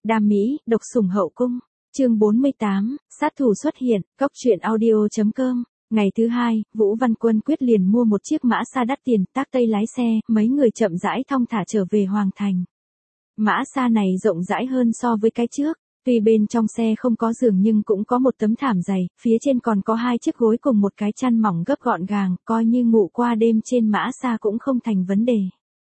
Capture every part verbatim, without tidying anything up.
Đam mỹ, độc sủng hậu cung. Chương bốn mươi tám, sát thủ xuất hiện, cốc truyện audio.com. Ngày thứ hai, Vũ Văn Quân quyết liền mua một chiếc mã xa đắt tiền, tác tây lái xe, mấy người chậm rãi thong thả trở về Hoàng Thành. Mã xa này rộng rãi hơn so với cái trước, tuy bên trong xe không có giường nhưng cũng có một tấm thảm dày, phía trên còn có hai chiếc gối cùng một cái chăn mỏng gấp gọn gàng, coi như ngủ qua đêm trên mã xa cũng không thành vấn đề.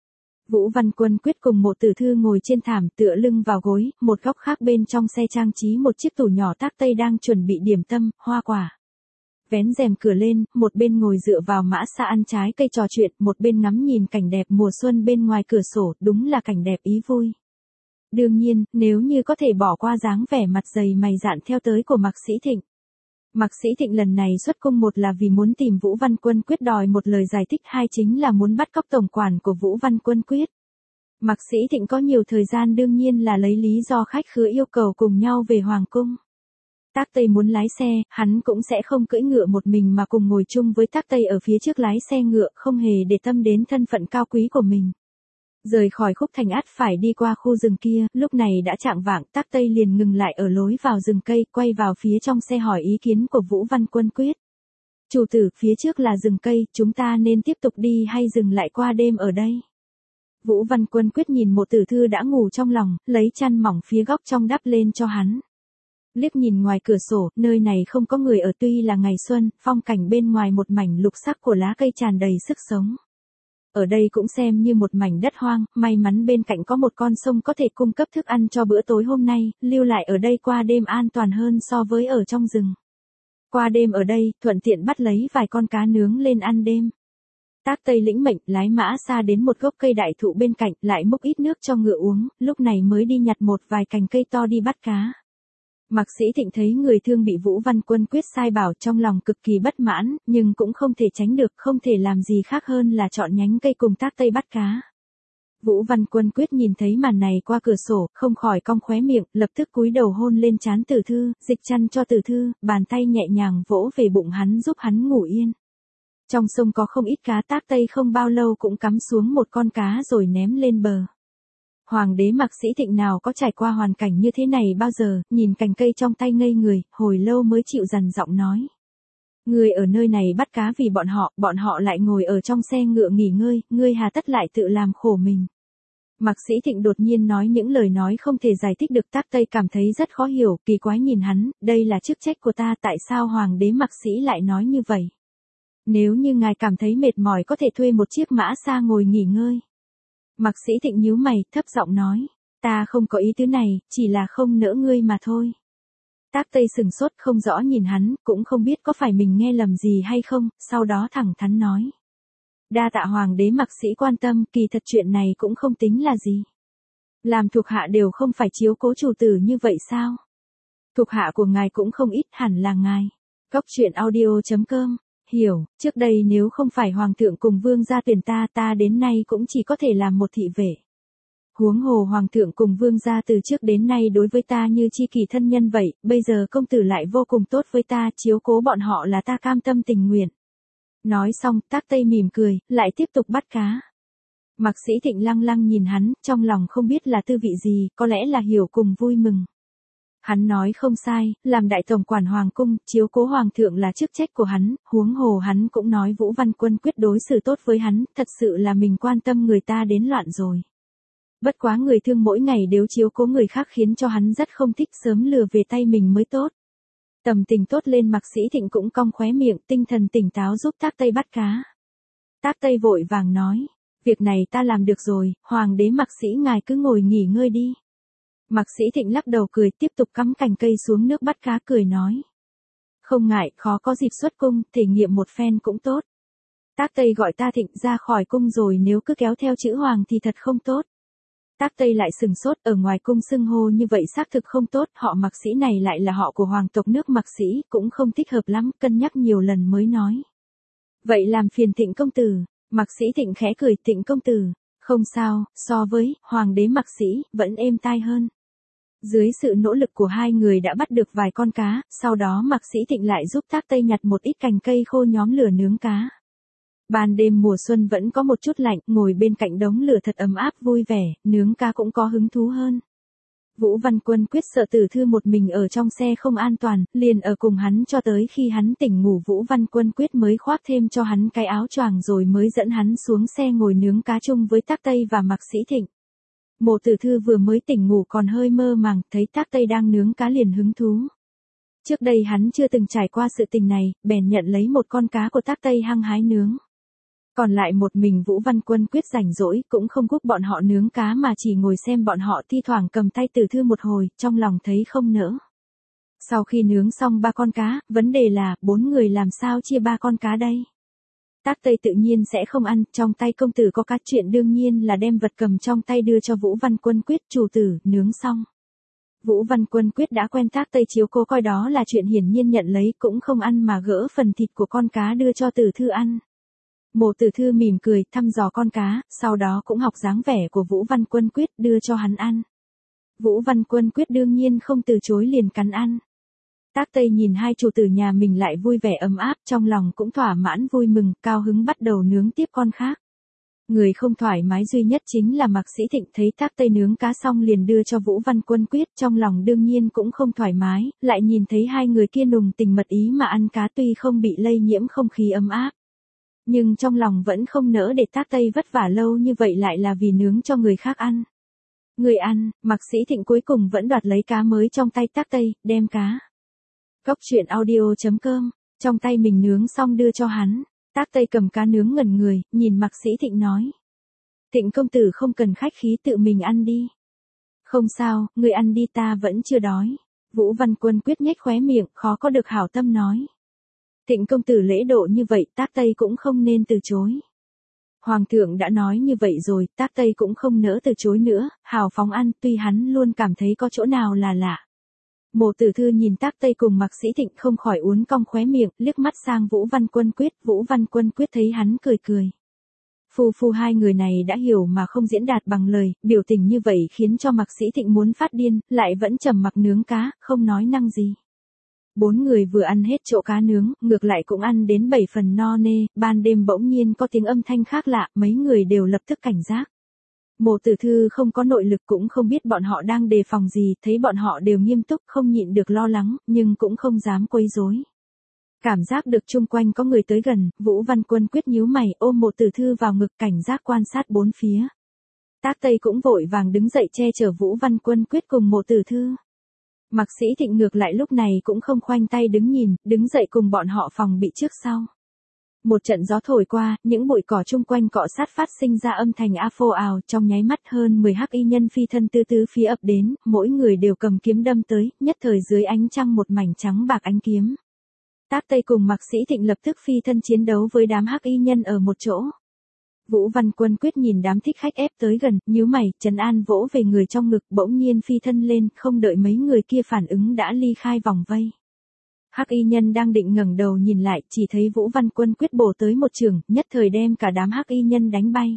Vũ Văn Quân quyết cùng một tử thư ngồi trên thảm tựa lưng vào gối, một góc khác bên trong xe trang trí một chiếc tủ nhỏ tác tây đang chuẩn bị điểm tâm, hoa quả. Vén rèm cửa lên, một bên ngồi dựa vào mã xa ăn trái cây trò chuyện, một bên ngắm nhìn cảnh đẹp mùa xuân bên ngoài cửa sổ, đúng là cảnh đẹp ý vui. Đương nhiên, nếu như có thể bỏ qua dáng vẻ mặt dày mày dạn theo tới của Mạc Sĩ Thịnh. Mạc Sĩ Thịnh lần này xuất cung một là vì muốn tìm Vũ Văn Quân quyết đòi một lời giải thích, hai chính là muốn bắt cóc tổng quản của Vũ Văn Quân quyết. Mạc Sĩ Thịnh có nhiều thời gian đương nhiên là lấy lý do khách khứa yêu cầu cùng nhau về Hoàng cung. Tác Tây muốn lái xe, hắn cũng sẽ không cưỡi ngựa một mình mà cùng ngồi chung với Tác Tây ở phía trước lái xe ngựa, không hề để tâm đến thân phận cao quý của mình. Rời khỏi khúc thành ắt phải đi qua khu rừng kia, lúc này đã chạng vạng, Tác Tây liền ngừng lại ở lối vào rừng cây, quay vào phía trong xe hỏi ý kiến của Vũ Văn Quân quyết. Chủ tử, phía trước là rừng cây, chúng ta nên tiếp tục đi hay dừng lại qua đêm ở đây? Vũ Văn Quân quyết nhìn một tử thư đã ngủ trong lòng, lấy chăn mỏng phía góc trong đắp lên cho hắn. Liếc nhìn ngoài cửa sổ, nơi này không có người ở, tuy là ngày xuân, phong cảnh bên ngoài một mảnh lục sắc của lá cây tràn đầy sức sống. Ở đây cũng xem như một mảnh đất hoang, may mắn bên cạnh có một con sông có thể cung cấp thức ăn cho bữa tối hôm nay, lưu lại ở đây qua đêm an toàn hơn so với ở trong rừng. Qua đêm ở đây, thuận tiện bắt lấy vài con cá nướng lên ăn đêm. Tác Tây lĩnh mệnh, lái mã xa đến một gốc cây đại thụ bên cạnh, lại múc ít nước cho ngựa uống, lúc này mới đi nhặt một vài cành cây to đi bắt cá. Mạc Sĩ Thịnh thấy người thương bị Vũ Văn Quân quyết sai bảo trong lòng cực kỳ bất mãn, nhưng cũng không thể tránh được, không thể làm gì khác hơn là chọn nhánh cây cùng Tác Tây bắt cá. Vũ Văn Quân quyết nhìn thấy màn này qua cửa sổ, không khỏi cong khóe miệng, lập tức cúi đầu hôn lên trán Tử Thư, dịch chăn cho Tử Thư, bàn tay nhẹ nhàng vỗ về bụng hắn giúp hắn ngủ yên. Trong sông có không ít cá, Tác Tây không bao lâu cũng cắm xuống một con cá rồi ném lên bờ. Hoàng đế Mạc Sĩ Thịnh nào có trải qua hoàn cảnh như thế này bao giờ, nhìn cành cây trong tay ngây người, hồi lâu mới chịu dằn giọng nói. Ngươi ở nơi này bắt cá vì bọn họ, bọn họ lại ngồi ở trong xe ngựa nghỉ ngơi, ngươi hà tất lại tự làm khổ mình. Mạc Sĩ Thịnh đột nhiên nói những lời nói không thể giải thích được, Tác Tây cảm thấy rất khó hiểu, kỳ quái nhìn hắn, đây là chức trách của ta, tại sao Hoàng đế Mạc Sĩ lại nói như vậy? Nếu như ngài cảm thấy mệt mỏi có thể thuê một chiếc mã xa ngồi nghỉ ngơi. Mạc Sĩ Thịnh nhíu mày, thấp giọng nói, ta không có ý tứ này, chỉ là không nỡ ngươi mà thôi. Tác Tây sừng sốt không rõ nhìn hắn, cũng không biết có phải mình nghe lầm gì hay không, sau đó thẳng thắn nói. Đa tạ Hoàng đế Mạc Sĩ quan tâm, kỳ thật chuyện này cũng không tính là gì. Làm thuộc hạ đều không phải chiếu cố chủ tử như vậy sao? Thuộc hạ của ngài cũng không ít, hẳn là ngài. Cốc truyện audio.com. Hiểu, trước đây nếu không phải Hoàng thượng cùng Vương gia tuyển ta, ta đến nay cũng chỉ có thể làm một thị vệ. Huống hồ Hoàng thượng cùng Vương gia từ trước đến nay đối với ta như chi kỷ thân nhân vậy, bây giờ công tử lại vô cùng tốt với ta, chiếu cố bọn họ là ta cam tâm tình nguyện. Nói xong, Tác Tây mỉm cười, lại tiếp tục bắt cá. Mạc Sĩ Thịnh lăng lăng nhìn hắn, trong lòng không biết là tư vị gì, có lẽ là hiểu cùng vui mừng. Hắn nói không sai, làm đại tổng quản hoàng cung, chiếu cố hoàng thượng là chức trách của hắn, huống hồ hắn cũng nói Vũ Văn Quân quyết đối xử tốt với hắn, thật sự là mình quan tâm người ta đến loạn rồi. Bất quá người thương mỗi ngày đều chiếu cố người khác khiến cho hắn rất không thích, sớm lừa về tay mình mới tốt. Tầm tình tốt lên, Mạc Sĩ Thịnh cũng cong khóe miệng, tinh thần tỉnh táo giúp Tác Tây bắt cá. Tác Tây vội vàng nói, việc này ta làm được rồi, Hoàng đế Mạc Sĩ ngài cứ ngồi nghỉ ngơi đi. Mạc Sĩ Thịnh lắc đầu cười, tiếp tục cắm cành cây xuống nước bắt cá, cười nói. Không ngại, khó có dịp xuất cung, thể nghiệm một phen cũng tốt. Tác Tây gọi ta Thịnh ra khỏi cung rồi, nếu cứ kéo theo chữ Hoàng thì thật không tốt. Tác Tây lại sừng sốt, ở ngoài cung xưng hô như vậy xác thực không tốt, họ Mạc Sĩ này lại là họ của hoàng tộc nước Mạc Sĩ, cũng không thích hợp lắm, cân nhắc nhiều lần mới nói. Vậy làm phiền Thịnh công tử. Mạc Sĩ Thịnh khẽ cười, Thịnh công tử. Không sao, so với Hoàng đế Mạc Sĩ, vẫn êm tai hơn. Dưới sự nỗ lực của hai người đã bắt được vài con cá, sau đó Mạc Sĩ Thịnh lại giúp Tác Tây nhặt một ít cành cây khô nhóm lửa nướng cá. Ban đêm mùa xuân vẫn có một chút lạnh, ngồi bên cạnh đống lửa thật ấm áp vui vẻ, nướng cá cũng có hứng thú hơn. Vũ Văn Quân Quyết sợ Tử Thư một mình ở trong xe không an toàn, liền ở cùng hắn cho tới khi hắn tỉnh ngủ Vũ Văn Quân Quyết mới khoác thêm cho hắn cái áo choàng rồi mới dẫn hắn xuống xe ngồi nướng cá chung với Tác Tây và Mạc Sĩ Thịnh. Mộ Tử Thư vừa mới tỉnh ngủ còn hơi mơ màng, thấy Tác Tây đang nướng cá liền hứng thú. Trước đây hắn chưa từng trải qua sự tình này, bèn nhận lấy một con cá của Tác Tây hăng hái nướng. Còn lại một mình Vũ Văn Quân Quyết rảnh rỗi cũng không giúp bọn họ nướng cá mà chỉ ngồi xem bọn họ thi thoảng cầm tay Tử Thư một hồi, trong lòng thấy không nỡ. Sau khi nướng xong ba con cá, vấn đề là, bốn người làm sao chia ba con cá đây? Tác Tây tự nhiên sẽ không ăn, trong tay công tử có cá, chuyện đương nhiên là đem vật cầm trong tay đưa cho Vũ Văn Quân Quyết, chủ tử, nướng xong. Vũ Văn Quân Quyết đã quen Tác Tây chiếu cố coi đó là chuyện hiển nhiên nhận lấy, cũng không ăn mà gỡ phần thịt của con cá đưa cho Tử Thư ăn. Mộ Tử Thư mỉm cười, thăm dò con cá, sau đó cũng học dáng vẻ của Vũ Văn Quân Quyết đưa cho hắn ăn. Vũ Văn Quân Quyết đương nhiên không từ chối liền cắn ăn. Tác Tây nhìn hai chủ tử nhà mình lại vui vẻ ấm áp, trong lòng cũng thỏa mãn vui mừng, cao hứng bắt đầu nướng tiếp con khác. Người không thoải mái duy nhất chính là Mạc Sĩ Thịnh, thấy Tác Tây nướng cá xong liền đưa cho Vũ Văn Quân Quyết, trong lòng đương nhiên cũng không thoải mái, lại nhìn thấy hai người kia nùng tình mật ý mà ăn cá tuy không bị lây nhiễm không khí ấm áp. Nhưng trong lòng vẫn không nỡ để Tác Tây vất vả lâu như vậy lại là vì nướng cho người khác ăn. Người ăn, Mạc Sĩ Thịnh cuối cùng vẫn đoạt lấy cá mới trong tay Tác Tây, đem cá. Cốc truyện audio chấm com, trong tay mình nướng xong đưa cho hắn. Tác Tây cầm cá nướng ngẩn người, nhìn Mạc Sĩ Thịnh nói. Thịnh công tử không cần khách khí tự mình ăn đi. Không sao, người ăn đi ta vẫn chưa đói. Vũ Văn Quân Quyết nhếch khóe miệng, khó có được hảo tâm nói. Thịnh công tử lễ độ như vậy, Tác Tây cũng không nên từ chối. Hoàng thượng đã nói như vậy rồi, Tác Tây cũng không nỡ từ chối nữa, hào phóng ăn, tuy hắn luôn cảm thấy có chỗ nào là lạ. Mộ Tử Thư nhìn Tác Tây cùng Mạc Sĩ Thịnh không khỏi uốn cong khóe miệng, liếc mắt sang Vũ Văn Quân Quyết, Vũ Văn Quân Quyết thấy hắn cười cười. Phu phu hai người này đã hiểu mà không diễn đạt bằng lời, biểu tình như vậy khiến cho Mạc Sĩ Thịnh muốn phát điên, lại vẫn trầm mặc nướng cá, không nói năng gì. Bốn người vừa ăn hết chỗ cá nướng, ngược lại cũng ăn đến bảy phần no nê, ban đêm bỗng nhiên có tiếng âm thanh khác lạ, mấy người đều lập tức cảnh giác. Mộ Tử Thư không có nội lực cũng không biết bọn họ đang đề phòng gì, thấy bọn họ đều nghiêm túc không nhịn được lo lắng, nhưng cũng không dám quấy rối. Cảm giác được chung quanh có người tới gần, Vũ Văn Quân Quyết nhíu mày ôm Mộ Tử Thư vào ngực cảnh giác quan sát bốn phía. Tác Tây cũng vội vàng đứng dậy che chở Vũ Văn Quân Quyết cùng Mộ Tử Thư. Mạc Sĩ Thịnh ngược lại lúc này cũng không khoanh tay đứng nhìn, đứng dậy cùng bọn họ phòng bị trước sau. Một trận gió thổi qua, những bụi cỏ chung quanh cọ sát phát sinh ra âm thanh a phô ào, trong nháy mắt hơn mười hắc y nhân phi thân tứ tứ phía ập đến, mỗi người đều cầm kiếm đâm tới, nhất thời dưới ánh trăng một mảnh trắng bạc ánh kiếm. Tác Tây cùng Mạc Sĩ Thịnh lập tức phi thân chiến đấu với đám hắc y nhân ở một chỗ. Vũ Văn Quân Quyết nhìn đám thích khách ép tới gần, nhíu mày, trấn an vỗ về người trong ngực, bỗng nhiên phi thân lên, không đợi mấy người kia phản ứng đã ly khai vòng vây. Hắc y nhân đang định ngẩng đầu nhìn lại, chỉ thấy Vũ Văn Quân Quyết bổ tới một trường, nhất thời đem cả đám hắc y nhân đánh bay.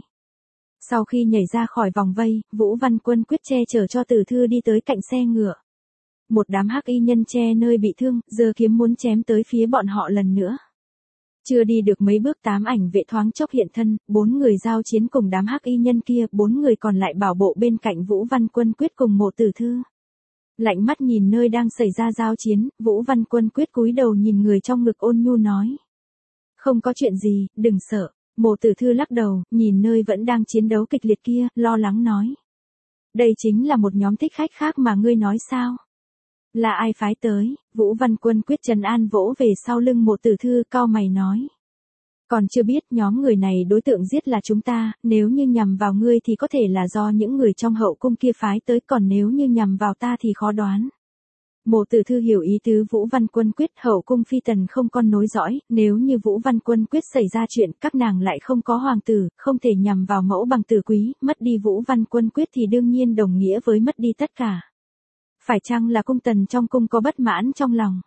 Sau khi nhảy ra khỏi vòng vây, Vũ Văn Quân Quyết che chở cho Tử Thư đi tới cạnh xe ngựa. Một đám hắc y nhân che nơi bị thương, giơ kiếm muốn chém tới phía bọn họ lần nữa. Chưa đi được mấy bước tám ảnh vệ thoáng chốc hiện thân, bốn người giao chiến cùng đám hắc y nhân kia, bốn người còn lại bảo bộ bên cạnh Vũ Văn Quân Quyết cùng Mộ Tử Thư. Lạnh mắt nhìn nơi đang xảy ra giao chiến, Vũ Văn Quân Quyết cúi đầu nhìn người trong ngực ôn nhu nói. Không có chuyện gì, đừng sợ. Mộ Tử Thư lắc đầu, nhìn nơi vẫn đang chiến đấu kịch liệt kia, lo lắng nói. Đây chính là một nhóm thích khách khác mà ngươi nói sao? Là ai phái tới? Vũ Văn Quân Quyết trấn an vỗ về sau lưng Mộ Tử Thư cau mày nói. Còn chưa biết nhóm người này đối tượng giết là chúng ta, nếu như nhằm vào ngươi thì có thể là do những người trong hậu cung kia phái tới, còn nếu như nhằm vào ta thì khó đoán. Mộ Tử Thư hiểu ý tứ Vũ Văn Quân Quyết, hậu cung phi tần không con nối dõi, nếu như Vũ Văn Quân Quyết xảy ra chuyện, các nàng lại không có hoàng tử, không thể nhằm vào mẫu bằng tử quý, mất đi Vũ Văn Quân Quyết thì đương nhiên đồng nghĩa với mất đi tất cả. Phải chăng là cung tần trong cung có bất mãn trong lòng?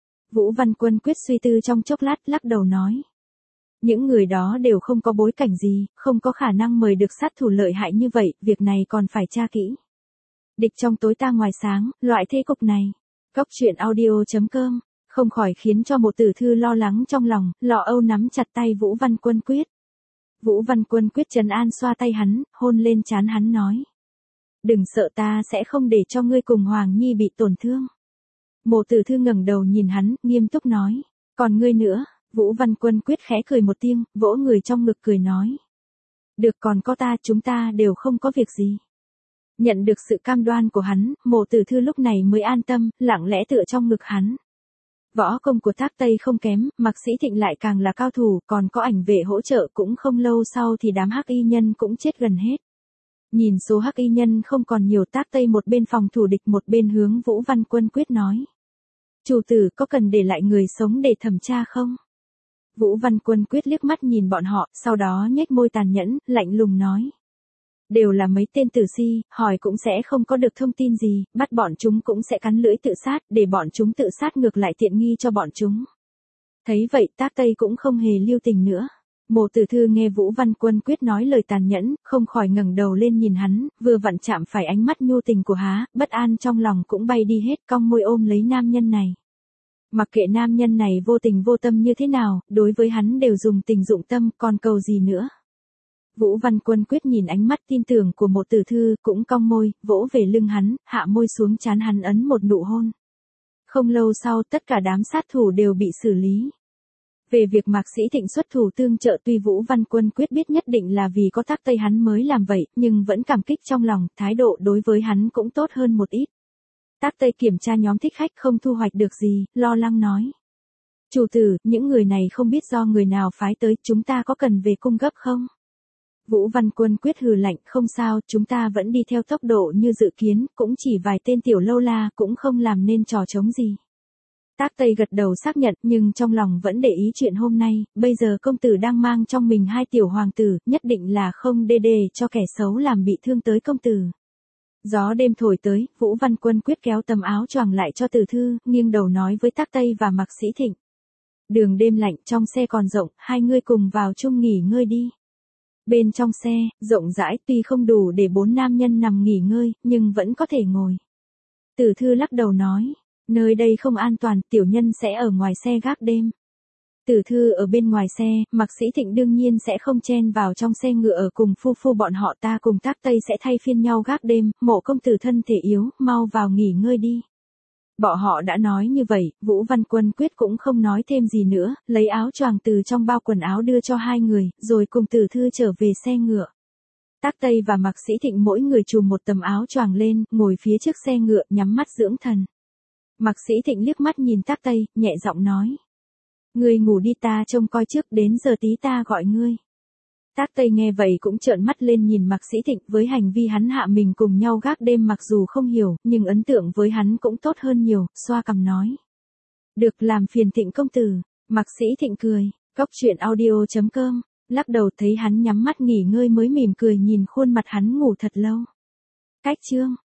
Vũ Văn Quân Quyết suy tư trong chốc lát, lắc đầu nói. Những người đó đều không có bối cảnh gì, không có khả năng mời được sát thủ lợi hại như vậy, việc này còn phải tra kỹ. Địch trong tối ta ngoài sáng, loại thế cục này. Cốc truyện audio chấm com, không khỏi khiến cho Mộ Tử Thư lo lắng trong lòng, lo âu nắm chặt tay Vũ Văn Quân Quyết. Vũ Văn Quân Quyết trấn an xoa tay hắn, hôn lên trán hắn nói. đừng sợ ta sẽ không để cho ngươi cùng Hoàng Nhi bị tổn thương. Mộ Tử Thư ngẩng đầu nhìn hắn, nghiêm túc nói, còn ngươi nữa. Vũ Văn Quân quyết khẽ cười một tiếng, vỗ người trong ngực cười nói. Được, còn có ta, chúng ta đều không có việc gì. Nhận được sự cam đoan của hắn, Mộ Tử Thư lúc này mới an tâm, lặng lẽ tựa trong ngực hắn. Võ công của Thác Tây không kém, Mạc Sĩ Thịnh lại càng là cao thủ, còn có ảnh vệ hỗ trợ, cũng không lâu sau thì đám hắc y nhân cũng chết gần hết. Nhìn số hắc y nhân không còn nhiều, Thác Tây một bên phòng thủ địch một bên hướng Vũ Văn Quân quyết nói. Chủ tử có cần để lại người sống để thẩm tra không? Vũ Văn Quân quyết liếc mắt nhìn bọn họ, sau đó nhếch môi tàn nhẫn, lạnh lùng nói. Đều là mấy tên tử si, hỏi cũng sẽ không có được thông tin gì, bắt bọn chúng cũng sẽ cắn lưỡi tự sát, để bọn chúng tự sát ngược lại tiện nghi cho bọn chúng. Thấy vậy, Thác Tây cũng không hề lưu tình nữa. Mộ Tử Thư nghe Vũ Văn Quân quyết nói lời tàn nhẫn, không khỏi ngẩng đầu lên nhìn hắn, vừa vặn chạm phải ánh mắt nhu tình của há, bất an trong lòng cũng bay đi hết, cong môi ôm lấy nam nhân này. Mặc kệ nam nhân này vô tình vô tâm như thế nào, đối với hắn đều dùng tình dụng tâm, còn cầu gì nữa. Vũ Văn Quân quyết nhìn ánh mắt tin tưởng của Mộ Tử Thư, cũng cong môi, vỗ về lưng hắn, hạ môi xuống trán hắn ấn một nụ hôn. Không lâu sau, tất cả đám sát thủ đều bị xử lý. Về việc Mạc Sĩ Thịnh xuất thủ tương trợ, tuy Vũ Văn Quân quyết biết nhất định là vì có Thác Tây hắn mới làm vậy, nhưng vẫn cảm kích trong lòng, thái độ đối với hắn cũng tốt hơn một ít. Thác Tây kiểm tra nhóm thích khách không thu hoạch được gì, lo lắng nói. Chủ tử, những người này không biết do người nào phái tới, chúng ta có cần về cung gấp không? Vũ Văn Quân quyết hừ lạnh, không sao, chúng ta vẫn đi theo tốc độ như dự kiến, cũng chỉ vài tên tiểu lâu la, cũng không làm nên trò trống gì. Thác Tây gật đầu xác nhận, nhưng trong lòng vẫn để ý chuyện hôm nay, bây giờ công tử đang mang trong mình hai tiểu hoàng tử, nhất định là không đê đê cho kẻ xấu làm bị thương tới công tử. Gió đêm thổi tới, Vũ Văn Quân quyết kéo tấm áo choàng lại cho Tử Thư, nghiêng đầu nói với Thác Tây và Mạc Sĩ Thịnh. Đường đêm lạnh, trong xe còn rộng, hai ngươi cùng vào chung nghỉ ngơi đi. Bên trong xe, rộng rãi, tuy không đủ để bốn nam nhân nằm nghỉ ngơi, nhưng vẫn có thể ngồi. Tử Thư lắc đầu nói, nơi đây không an toàn, tiểu nhân sẽ ở ngoài xe gác đêm. Tử Thư ở bên ngoài xe, Mạc Sĩ Thịnh đương nhiên sẽ không chen vào trong xe ngựa ở cùng phu phu bọn họ, ta cùng Thác Tây sẽ thay phiên nhau gác đêm, Mộ công tử thân thể yếu, mau vào nghỉ ngơi đi. Bọn họ đã nói như vậy, Vũ Văn Quân quyết cũng không nói thêm gì nữa, lấy áo choàng từ trong bao quần áo đưa cho hai người, rồi cùng Tử Thư trở về xe ngựa. Thác Tây và Mạc Sĩ Thịnh mỗi người trùm một tấm áo choàng lên, ngồi phía trước xe ngựa, nhắm mắt dưỡng thần. Mạc Sĩ Thịnh liếc mắt nhìn Thác Tây, nhẹ giọng nói. Ngươi ngủ đi, ta trông coi trước, đến giờ tí ta gọi ngươi. Thác Tây nghe vậy cũng trợn mắt lên nhìn Mạc Sĩ Thịnh, với hành vi hắn hạ mình cùng nhau gác đêm mặc dù không hiểu, nhưng ấn tượng với hắn cũng tốt hơn nhiều, xoa cằm nói. Được, làm phiền Thịnh công tử. Mạc Sĩ Thịnh cười, góc truyện audio chấm com, lắc đầu thấy hắn nhắm mắt nghỉ ngơi mới mỉm cười nhìn khuôn mặt hắn ngủ thật lâu. Cách chương